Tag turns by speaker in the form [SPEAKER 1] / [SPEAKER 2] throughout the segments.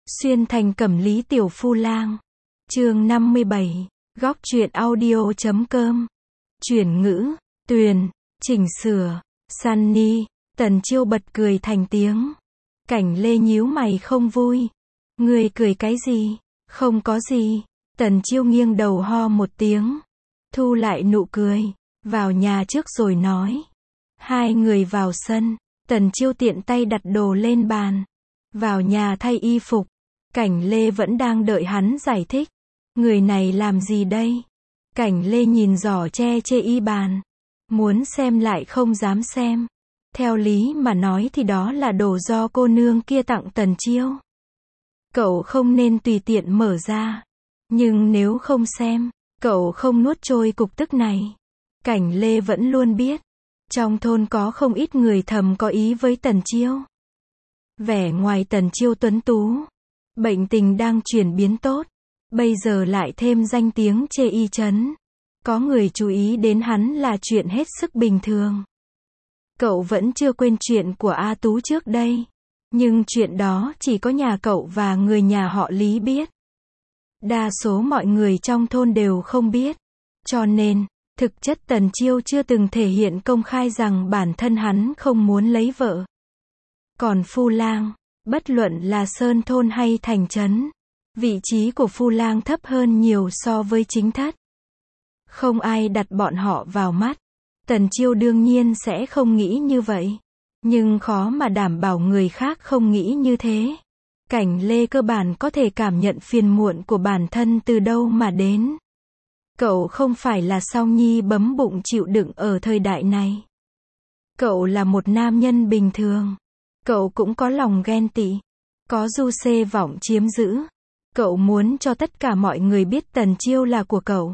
[SPEAKER 1] Xuyên thành Cẩm Lý Tiểu Phu Lang. Chương 57. Góc truyện audio.com. Chuyển ngữ, Tuyền, chỉnh sửa, Sunny. Tần Chiêu bật cười thành tiếng. Cảnh Lê nhíu mày không vui. Ngươi cười cái gì? Không có gì. Tần Chiêu nghiêng đầu ho một tiếng. Thu lại nụ cười. Vào nhà trước rồi nói. Hai người vào sân. Tần Chiêu tiện tay đặt đồ lên bàn. Vào nhà thay y phục. Cảnh Lê vẫn đang đợi hắn giải thích. Người này làm gì đây? Cảnh Lê nhìn giỏ tre chê y bàn. Muốn xem lại không dám xem. Theo lý mà nói thì đó là đồ do cô nương kia tặng Tần Chiêu. Cậu không nên tùy tiện mở ra. Nhưng nếu không xem, cậu không nuốt trôi cục tức này. Cảnh Lê vẫn luôn biết. Trong thôn có không ít người thầm có ý với Tần Chiêu. Vẻ ngoài Tần Chiêu tuấn tú. Bệnh tình đang chuyển biến tốt. Bây giờ lại thêm danh tiếng chê y chấn. Có người chú ý đến hắn là chuyện hết sức bình thường. Cậu vẫn chưa quên chuyện của A Tú trước đây. Nhưng chuyện đó chỉ có nhà cậu và người nhà họ Lý biết. Đa số mọi người trong thôn đều không biết. Cho nên, thực chất Tần Chiêu chưa từng thể hiện công khai rằng bản thân hắn không muốn lấy vợ. Còn Phu Lang, bất luận là sơn thôn hay thành trấn, vị trí của Phu Lang thấp hơn nhiều so với chính thất. Không ai đặt bọn họ vào mắt. Tần Chiêu đương nhiên sẽ không nghĩ như vậy. Nhưng khó mà đảm bảo người khác không nghĩ như thế. Cảnh Lê cơ bản có thể cảm nhận phiền muộn của bản thân từ đâu mà đến. Cậu không phải là Song Nhi bấm bụng chịu đựng ở thời đại này. Cậu là một nam nhân bình thường. Cậu cũng có lòng ghen tị. Có du xê vọng chiếm giữ. Cậu muốn cho tất cả mọi người biết Tần Chiêu là của cậu.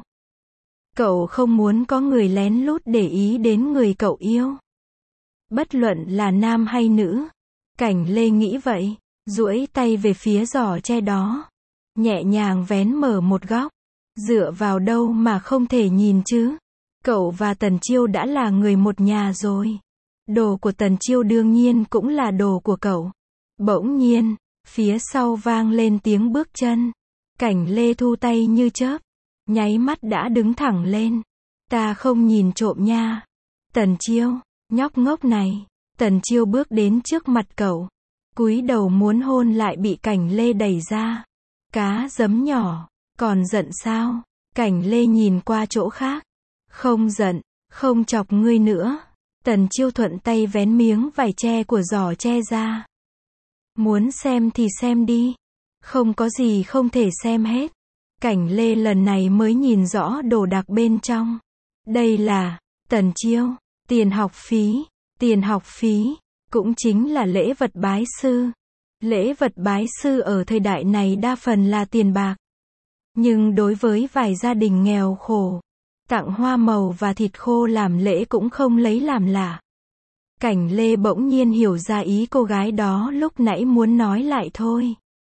[SPEAKER 1] Cậu không muốn có người lén lút để ý đến người cậu yêu. Bất luận là nam hay nữ. Cảnh Lê nghĩ vậy. Duỗi tay về phía giỏ tre đó. Nhẹ nhàng vén mở một góc. Dựa vào đâu mà không thể nhìn chứ. Cậu và Tần Chiêu đã là người một nhà rồi. Đồ của Tần Chiêu đương nhiên cũng là đồ của cậu. Bỗng nhiên, phía sau vang lên tiếng bước chân. Cảnh Lê thu tay như chớp. Nháy mắt đã đứng thẳng lên. Ta không nhìn trộm nha. Tần Chiêu, nhóc ngốc này. Tần Chiêu bước đến trước mặt cậu. Cúi đầu muốn hôn lại bị Cảnh Lê đẩy ra. Cá giấm nhỏ, còn giận sao? Cảnh Lê nhìn qua chỗ khác. Không giận, không chọc ngươi nữa. Tần Chiêu thuận tay vén miếng vải tre của giỏ tre ra. Muốn xem thì xem đi. Không có gì không thể xem hết. Cảnh Lê lần này mới nhìn rõ đồ đạc bên trong. Đây là, Tần Chiêu, tiền học phí. Tiền học phí, cũng chính là lễ vật bái sư. Lễ vật bái sư ở thời đại này đa phần là tiền bạc. Nhưng đối với vài gia đình nghèo khổ, tặng hoa màu và thịt khô làm lễ cũng không lấy làm lạ. Cảnh Lê bỗng nhiên hiểu ra ý cô gái đó lúc nãy muốn nói lại thôi.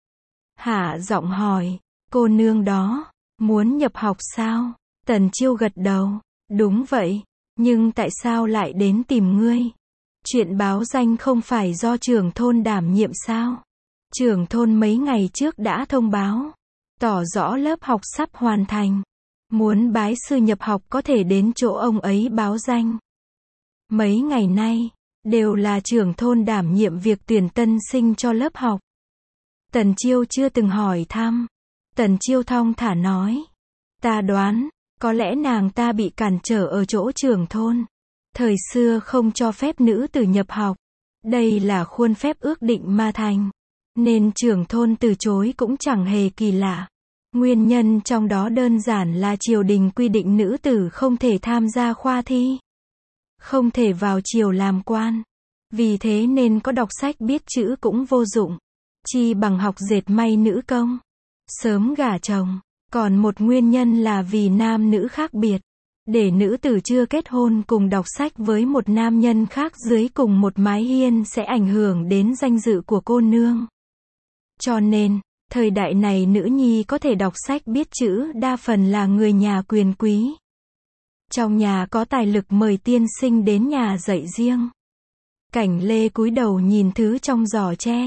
[SPEAKER 1] Hạ giọng hỏi, cô nương đó, muốn nhập học sao? Tần Chiêu gật đầu, đúng vậy, nhưng tại sao lại đến tìm ngươi? Chuyện báo danh không phải do trưởng thôn đảm nhiệm sao? Trưởng thôn mấy ngày trước đã thông báo, tỏ rõ lớp học sắp hoàn thành. Muốn bái sư nhập học có thể đến chỗ ông ấy báo danh. Mấy ngày nay, đều là trưởng thôn đảm nhiệm việc tuyển tân sinh cho lớp học. Tần Chiêu chưa từng hỏi thăm. Tần Chiêu thong thả nói. Ta đoán, có lẽ nàng ta bị cản trở ở chỗ trưởng thôn. Thời xưa không cho phép nữ tử nhập học. Đây là khuôn phép ước định mà thành. Nên trưởng thôn từ chối cũng chẳng hề kỳ lạ. Nguyên nhân trong đó đơn giản là triều đình quy định nữ tử không thể tham gia khoa thi. Không thể vào triều làm quan. Vì thế nên có đọc sách biết chữ cũng vô dụng. Chi bằng học dệt may nữ công. Sớm gả chồng. Còn một nguyên nhân là vì nam nữ khác biệt. Để nữ tử chưa kết hôn cùng đọc sách với một nam nhân khác dưới cùng một mái hiên sẽ ảnh hưởng đến danh dự của cô nương. Cho nên, thời đại này nữ nhi có thể đọc sách biết chữ đa phần là người nhà quyền quý. Trong nhà có tài lực mời tiên sinh đến nhà dạy riêng. Cảnh Lê cúi đầu nhìn thứ trong giỏ tre.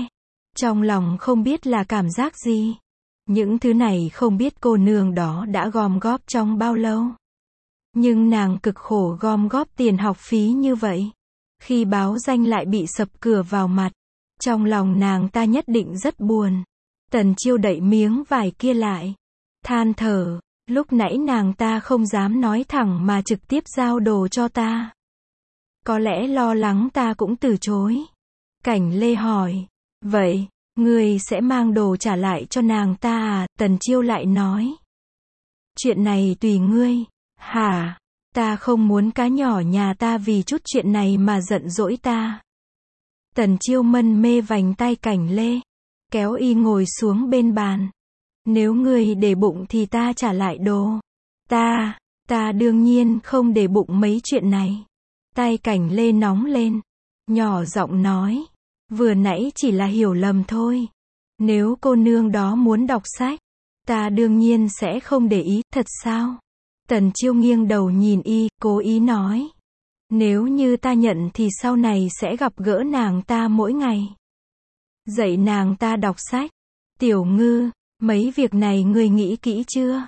[SPEAKER 1] Trong lòng không biết là cảm giác gì. Những thứ này không biết cô nương đó đã gom góp trong bao lâu. Nhưng nàng cực khổ gom góp tiền học phí như vậy. Khi báo danh lại bị sập cửa vào mặt. Trong lòng nàng ta nhất định rất buồn. Tần Chiêu đậy miếng vải kia lại. Than thở, lúc nãy nàng ta không dám nói thẳng mà trực tiếp giao đồ cho ta. Có lẽ lo lắng ta cũng từ chối. Cảnh Lê hỏi, vậy, ngươi sẽ mang đồ trả lại cho nàng ta à? Tần Chiêu lại nói. Chuyện này tùy ngươi. Hả? Ta không muốn cá nhỏ nhà ta vì chút chuyện này mà giận dỗi ta. Tần Chiêu mân mê vành tay Cảnh Lê. Kéo y ngồi xuống bên bàn. Nếu ngươi để bụng thì ta trả lại đồ. Ta đương nhiên không để bụng mấy chuyện này. Tay Cảnh Lê nóng lên. Nhỏ giọng nói. Vừa nãy chỉ là hiểu lầm thôi. Nếu cô nương đó muốn đọc sách, ta đương nhiên sẽ không để ý, thật sao? Tần Chiêu nghiêng đầu nhìn y, cố ý nói. Nếu như ta nhận thì sau này sẽ gặp gỡ nàng ta mỗi ngày. Dạy nàng ta đọc sách. Tiểu Ngư, mấy việc này ngươi nghĩ kỹ chưa?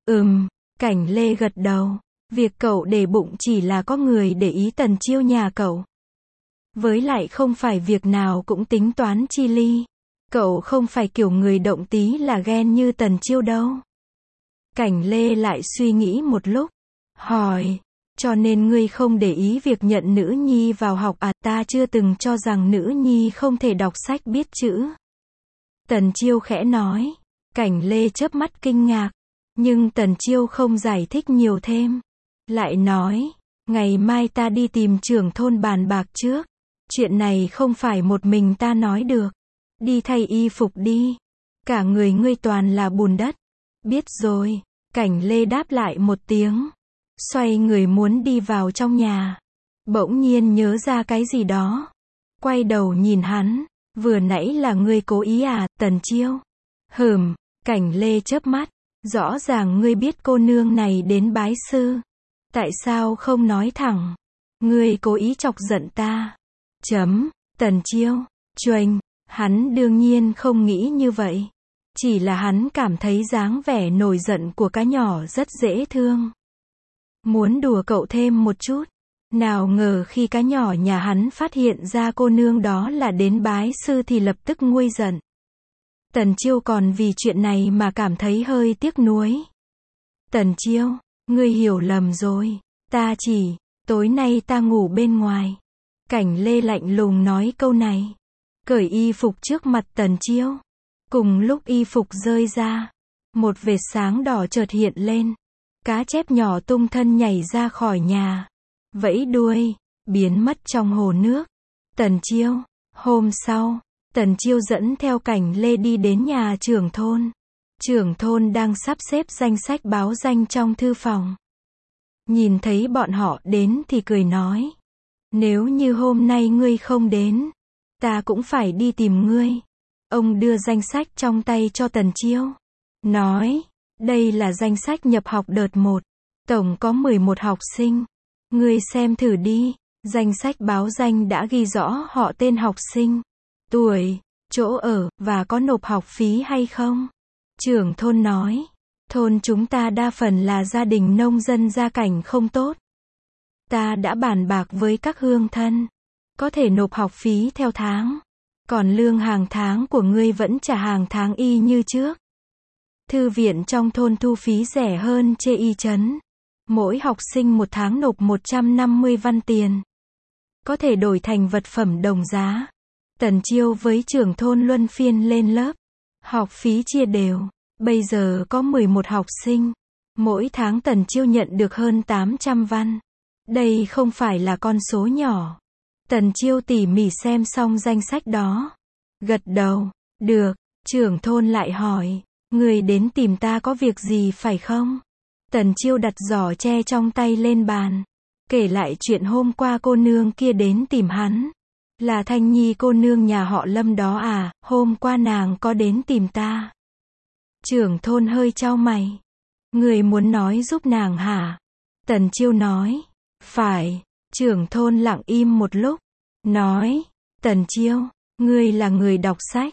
[SPEAKER 1] Cảnh Lê gật đầu. Việc cậu để bụng chỉ là có người để ý Tần Chiêu nhà cậu. Với lại không phải việc nào cũng tính toán chi ly. Cậu không phải kiểu người động tí là ghen như Tần Chiêu đâu. Cảnh Lê lại suy nghĩ một lúc. Hỏi, cho nên ngươi không để ý việc nhận nữ nhi vào học à? Ta chưa từng cho rằng nữ nhi không thể đọc sách biết chữ. Tần Chiêu khẽ nói. Cảnh Lê chớp mắt kinh ngạc. Nhưng Tần Chiêu không giải thích nhiều thêm. Lại nói, ngày mai ta đi tìm trưởng thôn bàn bạc trước. Chuyện này không phải một mình ta nói được. Đi thay y phục đi. Cả người ngươi toàn là bùn đất. Biết rồi. Cảnh Lê đáp lại một tiếng. Xoay người muốn đi vào trong nhà. Bỗng nhiên nhớ ra cái gì đó. Quay đầu nhìn hắn. Vừa nãy là ngươi cố ý à, Tần Chiêu? Cảnh Lê chớp mắt. Rõ ràng ngươi biết cô nương này đến bái sư. Tại sao không nói thẳng? Ngươi cố ý chọc giận ta. Tần Chiêu. Choành. Hắn đương nhiên không nghĩ như vậy. Chỉ là hắn cảm thấy dáng vẻ nổi giận của cá nhỏ rất dễ thương. Muốn đùa cậu thêm một chút. Nào ngờ khi cá nhỏ nhà hắn phát hiện ra cô nương đó là đến bái sư thì lập tức nguôi giận. Tần Chiêu còn vì chuyện này mà cảm thấy hơi tiếc nuối. Tần Chiêu, ngươi hiểu lầm rồi. Tối nay ta ngủ bên ngoài. Cảnh Lê lạnh lùng nói câu này. Cởi y phục trước mặt Tần Chiêu. Cùng lúc y phục rơi ra, một vệt sáng đỏ chợt hiện lên. Cá chép nhỏ tung thân nhảy ra khỏi nhà. Vẫy đuôi, biến mất trong hồ nước. Tần Chiêu. Hôm sau, Tần Chiêu dẫn theo Cảnh Lê đi đến nhà trưởng thôn. Trưởng thôn đang sắp xếp danh sách báo danh trong thư phòng. Nhìn thấy bọn họ đến thì cười nói. Nếu như hôm nay ngươi không đến, ta cũng phải đi tìm ngươi. Ông đưa danh sách trong tay cho Tần Chiêu. Nói, đây là danh sách nhập học đợt 1. Tổng có 11 học sinh. Ngươi xem thử đi. Danh sách báo danh đã ghi rõ họ tên học sinh, tuổi, chỗ ở, và có nộp học phí hay không? Trưởng thôn nói. Thôn chúng ta đa phần là gia đình nông dân gia cảnh không tốt. Ta đã bàn bạc với các hương thân. Có thể nộp học phí theo tháng. Còn lương hàng tháng của ngươi vẫn trả hàng tháng y như trước. Thư viện trong thôn thu phí rẻ hơn chê y trấn. Mỗi học sinh một tháng nộp 150 văn tiền. Có thể đổi thành vật phẩm đồng giá. Tần Chiêu với trưởng thôn luân phiên lên lớp. Học phí chia đều. Bây giờ có 11 học sinh. Mỗi tháng Tần Chiêu nhận được hơn 800 văn. Đây không phải là con số nhỏ. Tần Chiêu tỉ mỉ xem xong danh sách đó. Gật đầu. Được. Trưởng thôn lại hỏi. Người đến tìm ta có việc gì phải không? Tần Chiêu đặt giỏ tre trong tay lên bàn. Kể lại chuyện hôm qua cô nương kia đến tìm hắn. Là Thanh Nhi cô nương nhà họ Lâm đó à? Hôm qua nàng có đến tìm ta. Trưởng thôn hơi chau mày. Người muốn nói giúp nàng hả? Tần Chiêu nói. Phải. Trưởng thôn lặng im một lúc. Nói. Tần Chiêu, ngươi là người đọc sách.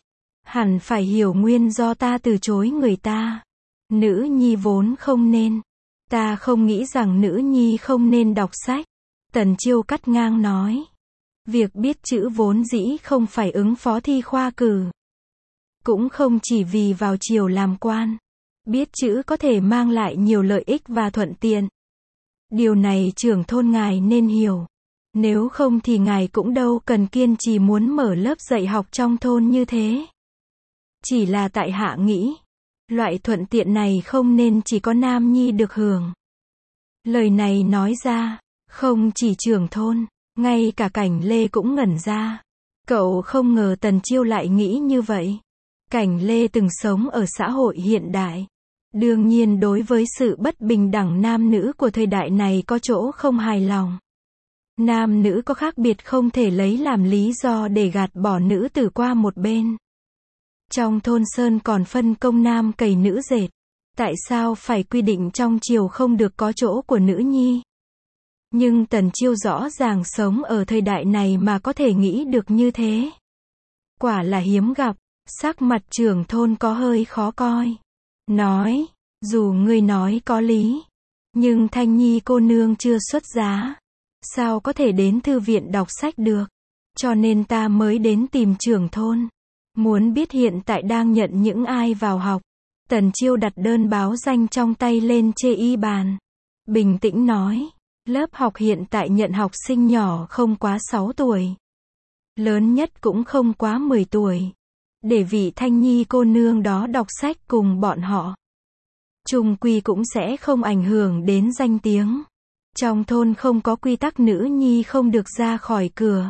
[SPEAKER 1] Hẳn phải hiểu nguyên do ta từ chối người ta. Nữ nhi vốn không nên. Ta không nghĩ rằng nữ nhi không nên đọc sách. Tần Chiêu cắt ngang nói. Việc biết chữ vốn dĩ không phải ứng phó thi khoa cử. Cũng không chỉ vì vào triều làm quan. Biết chữ có thể mang lại nhiều lợi ích và thuận tiện. Điều này trưởng thôn ngài nên hiểu. Nếu không thì ngài cũng đâu cần kiên trì muốn mở lớp dạy học trong thôn như thế. Chỉ là tại hạ nghĩ, loại thuận tiện này không nên chỉ có nam nhi được hưởng. Lời này nói ra, không chỉ trưởng thôn, ngay cả Cảnh Lê cũng ngẩn ra. Cậu không ngờ Tần Chiêu lại nghĩ như vậy. Cảnh Lê từng sống ở xã hội hiện đại. Đương nhiên đối với sự bất bình đẳng nam nữ của thời đại này có chỗ không hài lòng. Nam nữ có khác biệt không thể lấy làm lý do để gạt bỏ nữ tử qua một bên. Trong thôn Sơn còn phân công nam cày nữ dệt. Tại sao phải quy định trong triều không được có chỗ của nữ nhi? Nhưng Tần Chiêu rõ ràng sống ở thời đại này mà có thể nghĩ được như thế. Quả là hiếm gặp. Sắc mặt trưởng thôn có hơi khó coi. Nói, dù ngươi nói có lý, nhưng Thanh Nhi cô nương chưa xuất giá. Sao có thể đến thư viện đọc sách được? Cho nên ta mới đến tìm trưởng thôn. Muốn biết hiện tại đang nhận những ai vào học. Tần Chiêu đặt đơn báo danh trong tay lên chê y bàn. Bình tĩnh nói, lớp học hiện tại nhận học sinh nhỏ không quá 6 tuổi. Lớn nhất cũng không quá 10 tuổi. Để vị Thanh Nhi cô nương đó đọc sách cùng bọn họ. Chung quy cũng sẽ không ảnh hưởng đến danh tiếng. Trong thôn không có quy tắc nữ nhi không được ra khỏi cửa.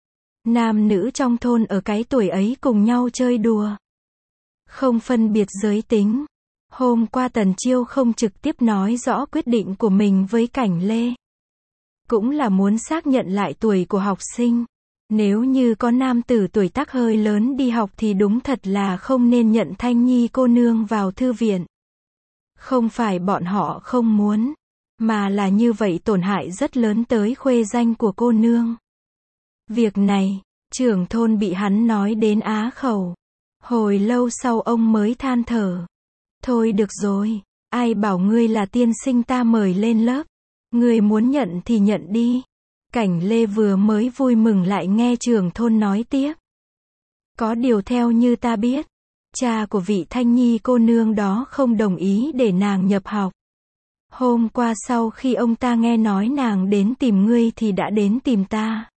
[SPEAKER 1] Nam nữ trong thôn ở cái tuổi ấy cùng nhau chơi đùa. Không phân biệt giới tính. Hôm qua Tần Chiêu không trực tiếp nói rõ quyết định của mình với Cảnh Lê. Cũng là muốn xác nhận lại tuổi của học sinh. Nếu như có nam tử tuổi tác hơi lớn đi học thì đúng thật là không nên nhận Thanh Nhi cô nương vào thư viện. Không phải bọn họ không muốn, mà là như vậy tổn hại rất lớn tới khuê danh của cô nương. Việc này, trưởng thôn bị hắn nói đến á khẩu. Hồi lâu sau ông mới than thở. Thôi được rồi, ai bảo ngươi là tiên sinh ta mời lên lớp. Ngươi muốn nhận thì nhận đi. Cảnh Lê vừa mới vui mừng lại nghe trưởng thôn nói tiếp. Có điều theo như ta biết, cha của vị Thanh Nhi cô nương đó không đồng ý để nàng nhập học. Hôm qua sau khi ông ta nghe nói nàng đến tìm ngươi thì đã đến tìm ta.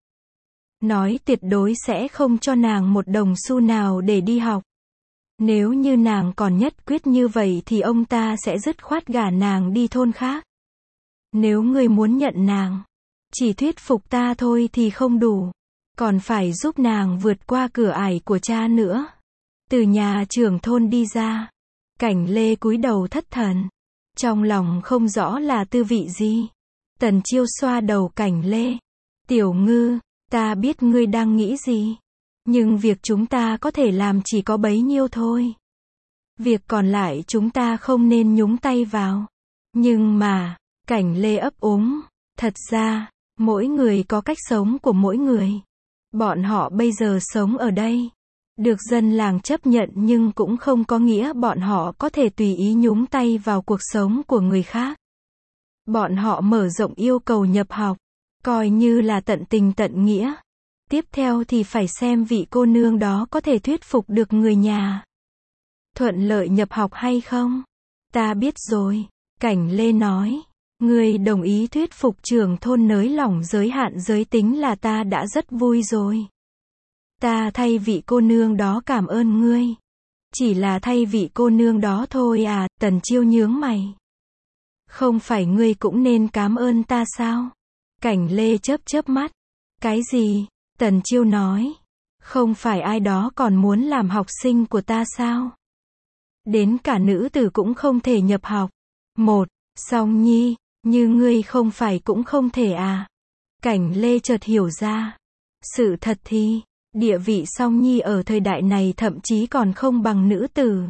[SPEAKER 1] Nói tuyệt đối sẽ không cho nàng một đồng xu nào để đi học. Nếu như nàng còn nhất quyết như vậy thì ông ta sẽ dứt khoát gả nàng đi thôn khác. Nếu ngươi muốn nhận nàng, chỉ thuyết phục ta thôi thì không đủ. Còn phải giúp nàng vượt qua cửa ải của cha nữa. Từ nhà trưởng thôn đi ra. Cảnh Lê cúi đầu thất thần. Trong lòng không rõ là tư vị gì. Tần Chiêu xoa đầu Cảnh Lê. Tiểu Ngư, ta biết ngươi đang nghĩ gì. Nhưng việc chúng ta có thể làm chỉ có bấy nhiêu thôi. Việc còn lại chúng ta không nên nhúng tay vào. Nhưng mà, Cảnh Lê ấp úng. Thật ra, mỗi người có cách sống của mỗi người. Bọn họ bây giờ sống ở đây. Được dân làng chấp nhận nhưng cũng không có nghĩa bọn họ có thể tùy ý nhúng tay vào cuộc sống của người khác. Bọn họ mở rộng yêu cầu nhập học. Coi như là tận tình tận nghĩa. Tiếp theo thì phải xem vị cô nương đó có thể thuyết phục được người nhà. Thuận lợi nhập học hay không? Ta biết rồi. Cảnh Lê nói. Ngươi đồng ý thuyết phục trưởng thôn nới lỏng giới hạn giới tính là ta đã rất vui rồi. Ta thay vị cô nương đó cảm ơn ngươi. Chỉ là thay vị cô nương đó thôi à, Tần Chiêu nhướng mày. Không phải ngươi cũng nên cảm ơn ta sao? Cảnh Lê chớp chớp mắt. Cái gì? Tần Chiêu nói. Không phải ai đó còn muốn làm học sinh của ta sao? Đến cả nữ tử cũng không thể nhập học. Song Nhi, như ngươi không phải cũng không thể à? Cảnh Lê chợt hiểu ra. Sự thật thì, địa vị Song Nhi ở thời đại này thậm chí còn không bằng nữ tử.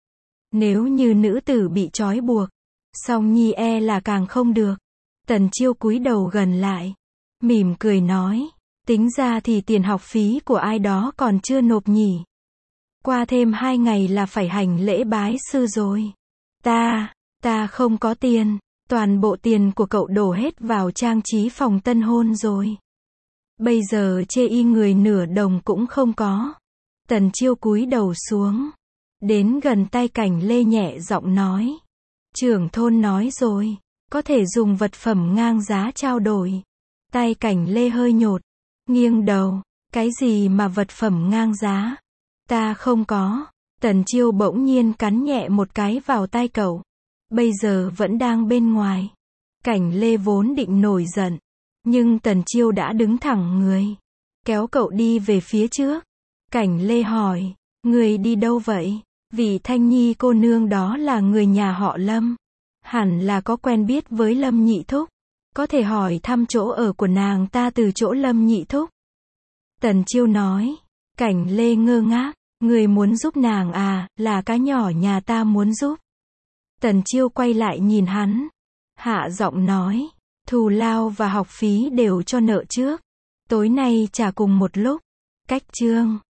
[SPEAKER 1] Nếu như nữ tử bị trói buộc, Song Nhi e là càng không được. Tần Chiêu cúi đầu gần lại, mỉm cười nói, tính ra thì tiền học phí của ai đó còn chưa nộp nhỉ. Qua thêm 2 ngày là phải hành lễ bái sư rồi. Ta không có tiền. Toàn bộ tiền của cậu đổ hết vào trang trí phòng tân hôn rồi. Bây giờ chê y người nửa đồng cũng không có. Tần Chiêu cúi đầu xuống. Đến gần tay Cảnh Lê nhẹ giọng nói. Trưởng thôn nói rồi, có thể dùng vật phẩm ngang giá trao đổi. Tay Cảnh Lê hơi nhột, nghiêng đầu. Cái gì mà vật phẩm ngang giá? Ta không có. Tần Chiêu bỗng nhiên cắn nhẹ một cái vào tai cậu. Bây giờ vẫn đang bên ngoài. Cảnh Lê vốn định nổi giận. Nhưng Tần Chiêu đã đứng thẳng người. Kéo cậu đi về phía trước. Cảnh Lê hỏi. Người đi đâu vậy? Vị Thanh Nhi cô nương đó là người nhà họ Lâm. Hẳn là có quen biết với Lâm Nhị Thúc. Có thể hỏi thăm chỗ ở của nàng ta từ chỗ Lâm Nhị Thúc. Tần Chiêu nói. Cảnh Lê ngơ ngác. Người muốn giúp nàng à, là cá nhỏ nhà ta muốn giúp. Tần Chiêu quay lại nhìn hắn. Hạ giọng nói. Thù lao và học phí đều cho nợ trước. Tối nay trả cùng một lúc. Cách chương.